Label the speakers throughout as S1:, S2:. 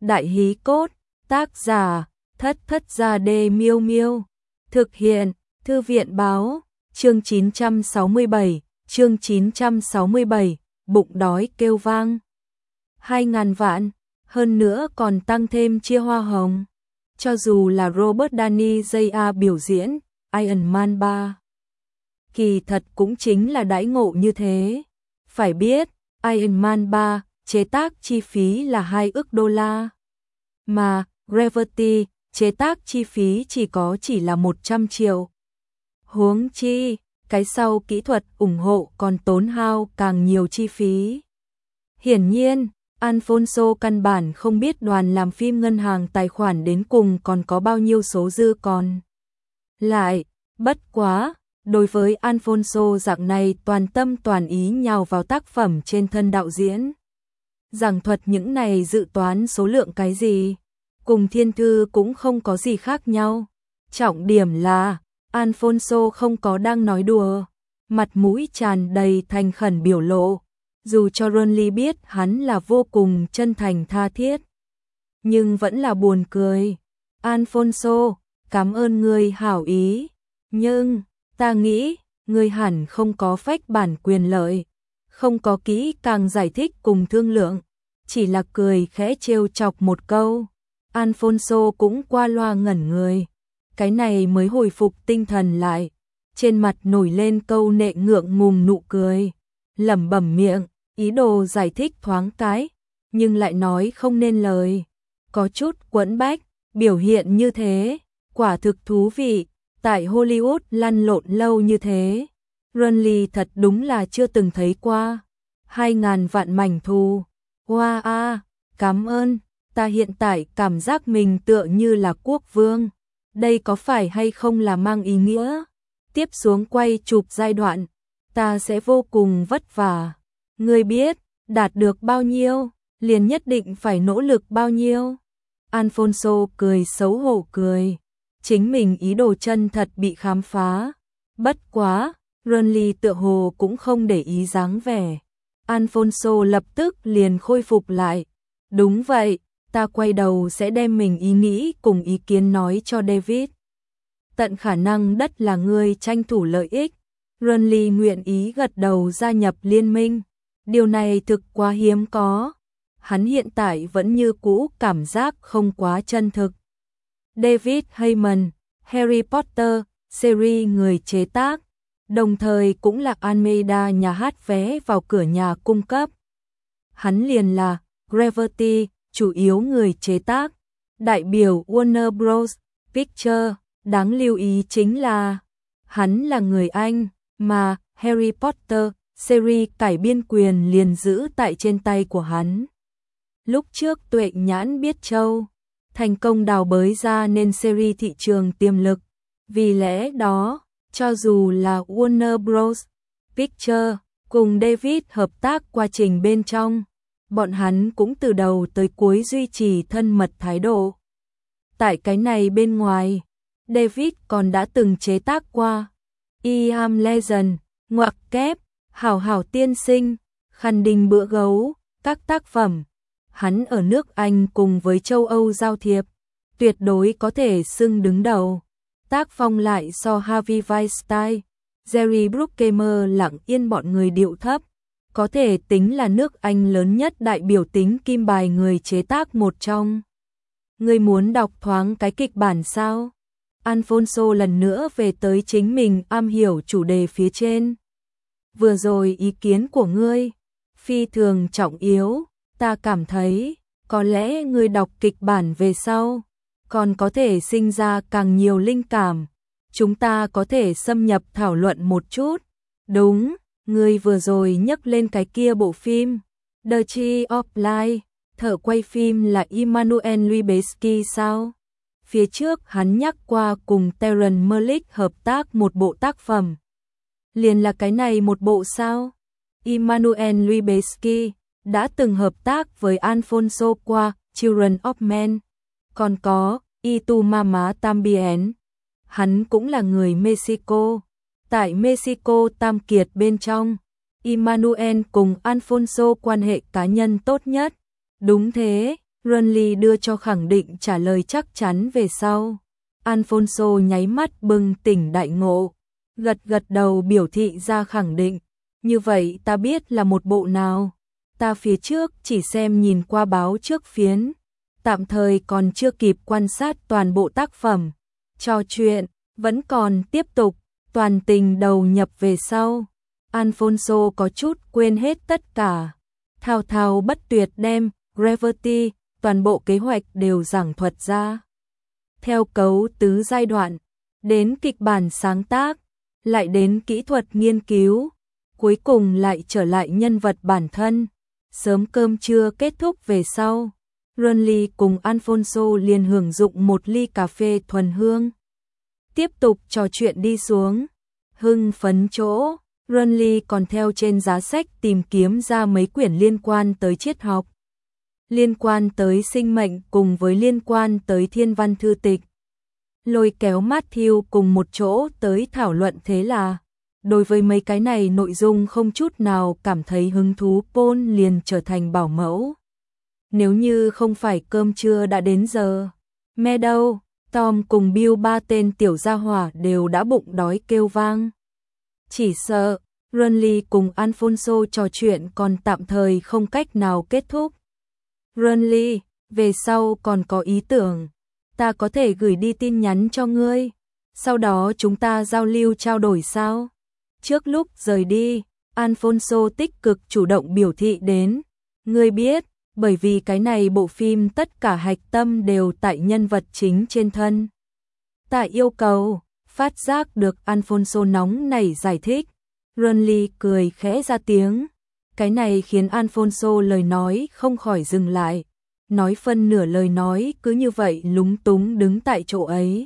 S1: Đại hí cốt, tác giả, Thất Thất Gia Đê Miêu Miêu. Thực hiện, Thư viện báo, chương 967, bụng đói kêu vang. 2.000 vạn, hơn nữa còn tăng thêm chia hoa hồng. Cho dù là Robert Downey Jr. biểu diễn Iron Man 3. Kỳ thật cũng chính là đãi ngộ như thế. Phải biết, Iron Man 3 chế tác chi phí là 2 ức đô la. Mà Gravity chế tác chi phí chỉ là 100 triệu. Huống chi, cái sau kỹ thuật ủng hộ còn tốn hao càng nhiều chi phí. Hiển nhiên, Alfonso căn bản không biết đoàn làm phim ngân hàng tài khoản đến cùng còn có bao nhiêu số dư còn lại. Bất quá, đối với Alfonso dạng này toàn tâm toàn ý nhào vào tác phẩm trên thân đạo diễn. Giảng thuật những này dự toán số lượng cái gì, cùng thiên thư cũng không có gì khác nhau. Trọng điểm là, Alfonso không có đang nói đùa, mặt mũi tràn đầy thành khẩn biểu lộ. Dù cho Ronly biết hắn là vô cùng chân thành tha thiết, nhưng vẫn là buồn cười. Alfonso, cảm ơn ngươi hảo ý, nhưng ta nghĩ ngươi hẳn không có phách bản quyền lợi, không có kỹ càng giải thích cùng thương lượng, chỉ là cười khẽ trêu chọc một câu. Alfonso cũng qua loa ngẩn người, cái này mới hồi phục tinh thần lại, trên mặt nổi lên câu nệ ngượng ngùng nụ cười, lẩm bẩm miệng, ý đồ giải thích thoáng cái, nhưng lại nói không nên lời, có chút quẫn bách. Biểu hiện như thế, quả thực thú vị, tại Hollywood lăn lộn lâu như thế, Ronly thật đúng là chưa từng thấy qua. 2.000 vạn mảnh thù, wow, cảm ơn, ta hiện tại cảm giác mình tựa như là quốc vương, đây có phải hay không là mang ý nghĩa, tiếp xuống quay chụp giai đoạn, ta sẽ vô cùng vất vả, ngươi biết, đạt được bao nhiêu, liền nhất định phải nỗ lực bao nhiêu. Alfonso cười xấu hổ cười, chính mình ý đồ chân thật bị khám phá. Bất quá, Ronly tựa hồ cũng không để ý dáng vẻ. Alfonso lập tức liền khôi phục lại. Đúng vậy, ta quay đầu sẽ đem mình ý nghĩ cùng ý kiến nói cho David. Tận khả năng đất là ngươi tranh thủ lợi ích. Ronly nguyện ý gật đầu gia nhập liên minh. Điều này thực quá hiếm có. Hắn hiện tại vẫn như cũ cảm giác không quá chân thực. David Heyman, Harry Potter, series người chế tác, đồng thời cũng là Almeida nhà hát vé vào cửa nhà cung cấp. Hắn liền là Gravity, chủ yếu người chế tác, đại biểu Warner Bros. Pictures, đáng lưu ý chính là hắn là người Anh, mà Harry Potter series cải biên quyền liền giữ tại trên tay của hắn. Lúc trước Tuệ Nhãn biết Châu thành công đào bới ra nên series thị trường tiềm lực, vì lẽ đó, cho dù là Warner Bros. Pictures cùng David hợp tác quá trình bên trong, bọn hắn cũng từ đầu tới cuối duy trì thân mật thái độ. Tại cái này bên ngoài, David còn đã từng chế tác qua I Am Legend, ngoặc kép, Hảo Hảo Tiên Sinh, Khăn Đình Bữa Gấu, các tác phẩm. Hắn ở nước Anh cùng với châu Âu giao thiệp, tuyệt đối có thể xưng đứng đầu. Tác phong lại so Harvey Weinstein, Jerry Bruckheimer lặng yên bọn người điệu thấp, có thể tính là nước Anh lớn nhất đại biểu tính kim bài người chế tác một trong. Ngươi muốn đọc thoáng cái kịch bản sao? Alfonso lần nữa về tới chính mình am hiểu chủ đề phía trên. Vừa rồi ý kiến của ngươi, phi thường trọng yếu. Ta cảm thấy, có lẽ người đọc kịch bản về sau, còn có thể sinh ra càng nhiều linh cảm. Chúng ta có thể xâm nhập thảo luận một chút. Đúng, người vừa rồi nhắc lên cái kia bộ phim, The Tree of Life, thợ quay phim là Emmanuel Lubezki sao? Phía trước hắn nhắc qua cùng Terrence Malick hợp tác một bộ tác phẩm. Liền là cái này một bộ sao? Emmanuel Lubezki đã từng hợp tác với Alfonso qua Children of Men, còn có Y Tu Mama Tambien. Hắn cũng là người Mexico. Tại Mexico Tam Kiệt bên trong, Emmanuel cùng Alfonso quan hệ cá nhân tốt nhất. Đúng thế, Renly đưa cho khẳng định trả lời chắc chắn về sau. Alfonso nháy mắt bừng tỉnh đại ngộ, gật gật đầu biểu thị ra khẳng định. Như vậy ta biết là một bộ nào. Ta phía trước chỉ xem nhìn qua báo trước phiến, tạm thời còn chưa kịp quan sát toàn bộ tác phẩm. Trò chuyện vẫn còn tiếp tục, toàn tình đầu nhập về sau. Alfonso có chút quên hết tất cả, thao thao bất tuyệt đem Gravity, toàn bộ kế hoạch đều giảng thuật ra. Theo cấu tứ giai đoạn, đến kịch bản sáng tác, lại đến kỹ thuật nghiên cứu, cuối cùng lại trở lại nhân vật bản thân. Sớm cơm trưa kết thúc về sau, Renly cùng Alfonso liền hưởng dụng một ly cà phê thuần hương. Tiếp tục trò chuyện đi xuống, hưng phấn chỗ, Renly còn theo trên giá sách tìm kiếm ra mấy quyển liên quan tới triết học, liên quan tới sinh mệnh cùng với liên quan tới thiên văn thư tịch. Lôi kéo Matthew cùng một chỗ tới thảo luận, thế là đối với mấy cái này nội dung không chút nào cảm thấy hứng thú, Paul liền trở thành bảo mẫu. Nếu như không phải cơm trưa đã đến giờ, Meadow, Tom cùng Bill, ba tên tiểu gia hỏa đều đã bụng đói kêu vang. Chỉ sợ Renly cùng Alfonso trò chuyện còn tạm thời không cách nào kết thúc. Renly, về sau còn có ý tưởng, ta có thể gửi đi tin nhắn cho ngươi, sau đó chúng ta giao lưu trao đổi sao? Trước lúc rời đi, Alfonso tích cực chủ động biểu thị đến. Ngươi biết, bởi vì cái này bộ phim tất cả hạch tâm đều tại nhân vật chính trên thân. Tại yêu cầu, phát giác được Alfonso nóng nảy giải thích. Renly cười khẽ ra tiếng. Cái này khiến Alfonso lời nói không khỏi dừng lại. Nói phân nửa lời nói cứ như vậy lúng túng đứng tại chỗ ấy.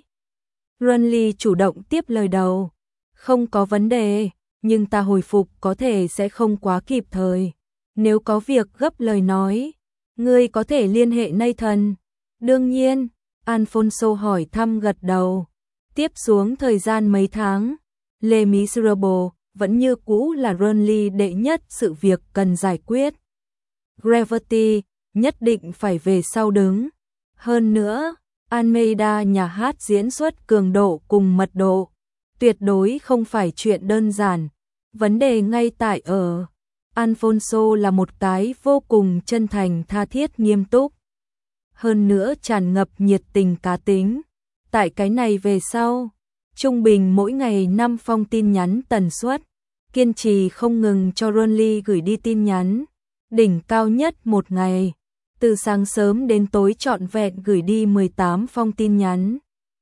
S1: Renly chủ động tiếp lời đầu. Không có vấn đề, nhưng ta hồi phục có thể sẽ không quá kịp thời. Nếu có việc gấp lời nói, ngươi có thể liên hệ Nathan. Đương nhiên, Alfonso hỏi thăm gật đầu. Tiếp xuống thời gian mấy tháng, Les Miserables vẫn như cũ là Renly đệ nhất sự việc cần giải quyết. Gravity nhất định phải về sau đứng. Hơn nữa, Almeida nhà hát diễn xuất cường độ cùng mật độ, tuyệt đối không phải chuyện đơn giản. Vấn đề ngay tại ở Alfonso là một cái vô cùng chân thành, tha thiết, nghiêm túc, hơn nữa tràn ngập nhiệt tình cá tính. Tại cái này về sau, trung bình mỗi ngày 5 phong tin nhắn tần suất, kiên trì không ngừng cho Renly gửi đi tin nhắn, đỉnh cao nhất một ngày, từ sáng sớm đến tối trọn vẹn gửi đi 18 phong tin nhắn.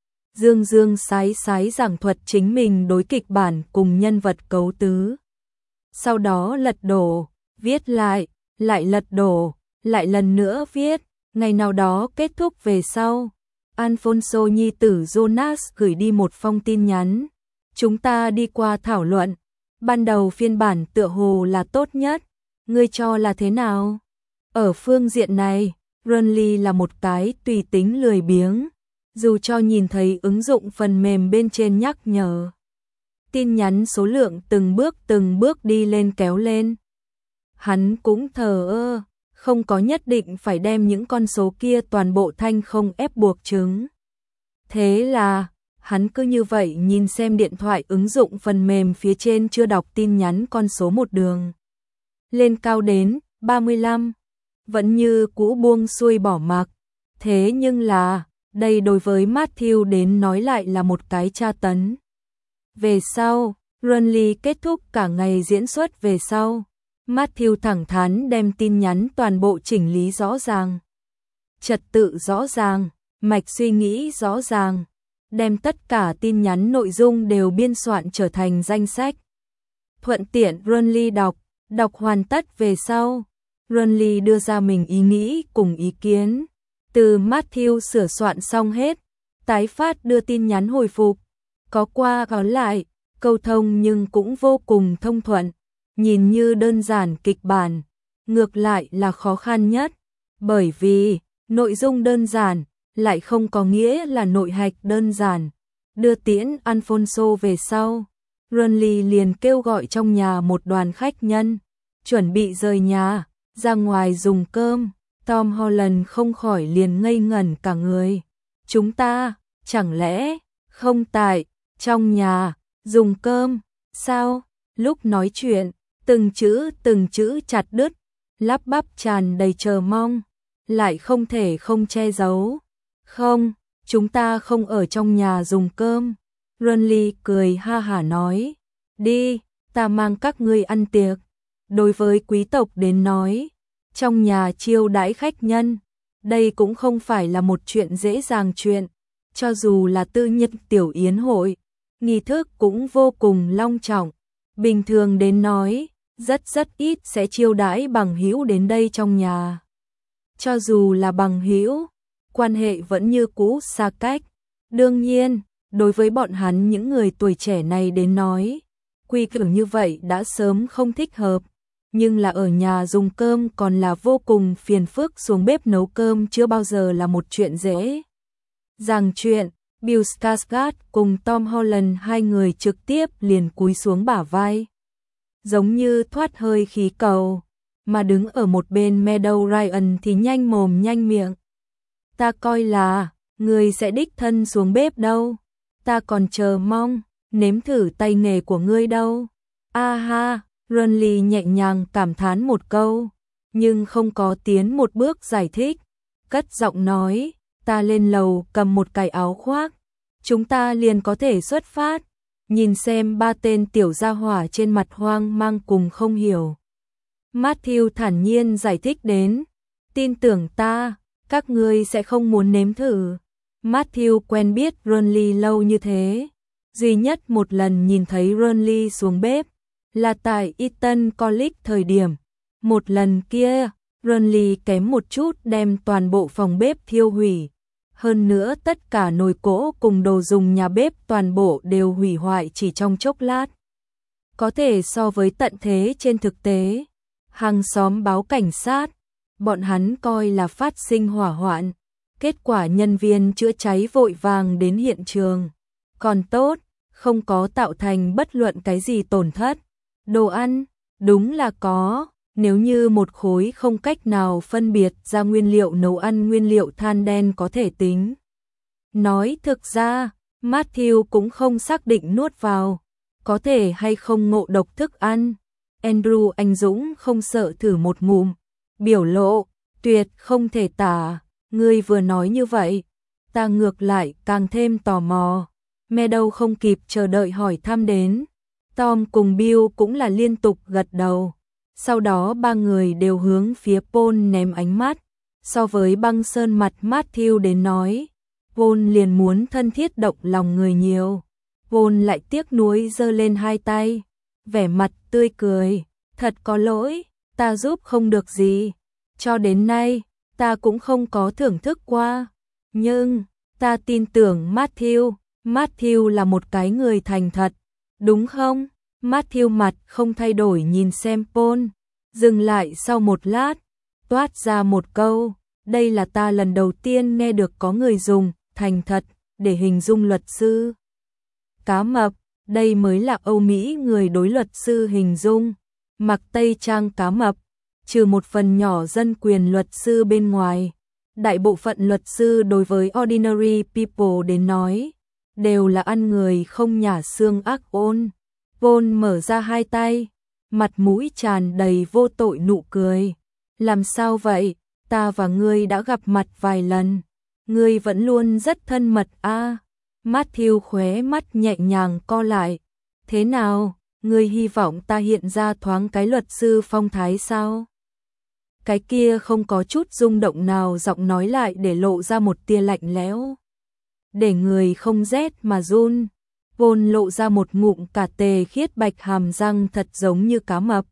S1: Dương sái sái giảng thuật chính mình đối kịch bản cùng nhân vật cấu tứ. Sau đó lật đổ, viết lại lật đổ, lại lần nữa viết. Ngày nào đó kết thúc về sau, Alfonso nhi tử Jonas gửi đi một phong tin nhắn. Chúng ta đi qua thảo luận. Ban đầu phiên bản tựa hồ là tốt nhất. Ngươi cho là thế nào? Ở phương diện này, Renly là một cái tùy tính lười biếng. Dù cho nhìn thấy ứng dụng phần mềm bên trên nhắc nhở, tin nhắn số lượng từng bước đi lên kéo lên, hắn cũng thờ ơ, không có nhất định phải đem những con số kia toàn bộ thanh không ép buộc chứng. Thế là, hắn cứ như vậy nhìn xem điện thoại ứng dụng phần mềm phía trên chưa đọc tin nhắn con số một đường. Lên cao đến 35, vẫn như cũ buông xuôi bỏ mặc. Thế nhưng là, đây đối với Matthew đến nói lại là một cái tra tấn. Về sau, Renly kết thúc cả ngày diễn xuất về sau, Matthew thẳng thắn đem tin nhắn toàn bộ chỉnh lý rõ ràng, trật tự rõ ràng, mạch suy nghĩ rõ ràng, đem tất cả tin nhắn nội dung đều biên soạn trở thành danh sách. Thuận tiện Renly đọc hoàn tất về sau, Renly đưa ra mình ý nghĩ cùng ý kiến. Từ Matthew sửa soạn xong hết, tái phát đưa tin nhắn hồi phục, có qua có lại, câu thông nhưng cũng vô cùng thông thuận, nhìn như đơn giản kịch bản, ngược lại là khó khăn nhất, bởi vì nội dung đơn giản lại không có nghĩa là nội hạch đơn giản. Đưa tiễn Alfonso về sau, Renly liền kêu gọi trong nhà một đoàn khách nhân, chuẩn bị rời nhà, ra ngoài dùng cơm. Tom Holland không khỏi liền ngây ngẩn cả người. Chúng ta, chẳng lẽ, không tại, trong nhà, dùng cơm, sao? Lúc nói chuyện, từng chữ chặt đứt, lắp bắp tràn đầy chờ mong, lại không thể không che giấu. Không, chúng ta không ở trong nhà dùng cơm. Renly cười ha hả nói, đi, ta mang các ngươi ăn tiệc. Đối với quý tộc đến nói, trong nhà chiêu đãi khách nhân, đây cũng không phải là một chuyện dễ dàng chuyện, cho dù là tư nhân tiểu yến hội, nghi thức cũng vô cùng long trọng. Bình thường đến nói, rất ít sẽ chiêu đãi bằng hữu đến đây trong nhà. Cho dù là bằng hữu, quan hệ vẫn như cũ xa cách. Đương nhiên, đối với bọn hắn những người tuổi trẻ này đến nói, quy củ như vậy đã sớm không thích hợp. Nhưng là ở nhà dùng cơm còn là vô cùng phiền phức, xuống bếp nấu cơm chưa bao giờ là một chuyện dễ dàng chuyện. Bill Skarsgård cùng Tom Holland hai người trực tiếp liền cúi xuống bả vai, giống như thoát hơi khí cầu, mà đứng ở một bên Meadow Ryan thì nhanh mồm nhanh miệng. Ta coi là, người sẽ đích thân xuống bếp đâu, ta còn chờ mong, nếm thử tay nghề của ngươi đâu. A ha, Renly nhẹ nhàng cảm thán một câu, nhưng không có tiến một bước giải thích, cất giọng nói, ta lên lầu cầm một cái áo khoác, chúng ta liền có thể xuất phát. Nhìn xem ba tên tiểu gia hỏa trên mặt hoang mang cùng không hiểu, Matthew thản nhiên giải thích đến, tin tưởng ta, các ngươi sẽ không muốn nếm thử. Matthew quen biết Renly lâu như thế, duy nhất một lần nhìn thấy Renly xuống bếp là tại Eton College thời điểm. Một lần kia, Renly kém một chút đem toàn bộ phòng bếp thiêu hủy. Hơn nữa tất cả nồi cỗ cùng đồ dùng nhà bếp toàn bộ đều hủy hoại chỉ trong chốc lát. Có thể so với tận thế trên thực tế. Hàng xóm báo cảnh sát, bọn hắn coi là phát sinh hỏa hoạn. Kết quả nhân viên chữa cháy vội vàng đến hiện trường. Còn tốt, không có tạo thành bất luận cái gì tổn thất. Đồ ăn, đúng là có, nếu như một khối không cách nào phân biệt ra nguyên liệu nấu ăn, nguyên liệu than đen có thể tính. Nói thực ra, Matthew cũng không xác định nuốt vào, có thể hay không ngộ độc thức ăn. Andrew anh dũng không sợ thử một ngụm, biểu lộ, tuyệt không thể tả, ngươi vừa nói như vậy, ta ngược lại càng thêm tò mò. Meadow không kịp chờ đợi hỏi thăm đến. Tom cùng Bill cũng là liên tục gật đầu. Sau đó ba người đều hướng phía Paul ném ánh mắt. So với băng sơn mặt Matthew đến nói, Paul liền muốn thân thiết động lòng người nhiều. Paul lại tiếc nuối giơ lên hai tay, vẻ mặt tươi cười, thật có lỗi, ta giúp không được gì. Cho đến nay, ta cũng không có thưởng thức qua. Nhưng, ta tin tưởng Matthew. Matthew là một cái người thành thật, đúng không? Matthew mặt không thay đổi nhìn xem Paul, dừng lại sau một lát, toát ra một câu, đây là ta lần đầu tiên nghe được có người dùng thành thật để hình dung luật sư. Cá mập, đây mới là Âu Mỹ người đối luật sư hình dung, mặc tây trang cá mập, trừ một phần nhỏ dân quyền luật sư bên ngoài, đại bộ phận luật sư đối với ordinary people đến nói, đều là ăn người không nhả xương ác ôn. Paul mở ra hai tay, mặt mũi tràn đầy vô tội nụ cười. Làm sao vậy, ta và ngươi đã gặp mặt vài lần, ngươi vẫn luôn rất thân mật a. Matthew khóe mắt nhẹ nhàng co lại. Thế nào, ngươi hy vọng ta hiện ra thoáng cái luật sư phong thái sao? Cái kia không có chút rung động nào, giọng nói lại để lộ ra một tia lạnh lẽo, để người không rét mà run. Paul lộ ra một ngụm cả tề khiết bạch hàm răng thật giống như cá mập.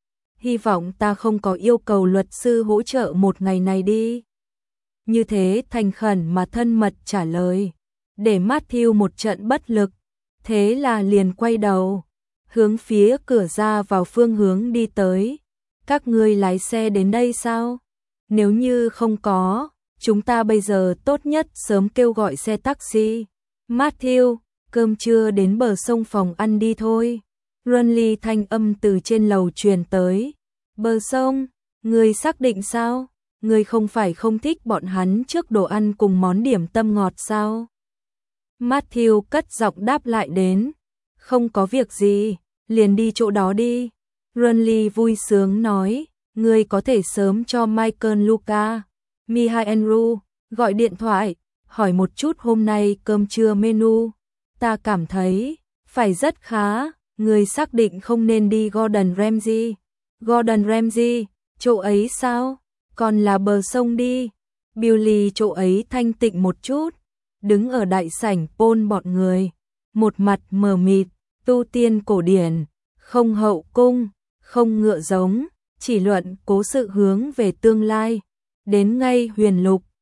S1: Hy vọng ta không có yêu cầu luật sư hỗ trợ một ngày này đi. Như thế thành khẩn mà thân mật trả lời, để Matthew một trận bất lực. Thế là liền quay đầu, hướng phía cửa ra vào phương hướng đi tới. Các ngươi lái xe đến đây sao? Nếu như không có, chúng ta bây giờ tốt nhất sớm kêu gọi xe taxi. Matthew, cơm trưa đến bờ sông phòng ăn đi thôi. Renly thanh âm từ trên lầu truyền tới. Bờ sông, ngươi xác định sao? ngươi không phải không thích bọn hắn trước đồ ăn cùng món điểm tâm ngọt sao? Matthew cất giọng đáp lại đến, không có việc gì, liền đi chỗ đó đi. Runley vui sướng nói, ngươi có thể sớm cho Michael Luca, Andrew gọi điện thoại, hỏi một chút hôm nay cơm trưa menu. Ta cảm thấy phải rất khá, ngươi xác định không nên đi Gordon Ramsay. Gordon Ramsay, chỗ ấy sao? Còn là bờ sông đi. Billy chỗ ấy thanh tịnh một chút. Đứng ở đại sảnh Paul bọn người, một mặt mờ mịt, tu tiên cổ điển, không hậu cung, không ngựa giống, chỉ luận cố sự hướng về tương lai. Đến ngay Huyền Lục,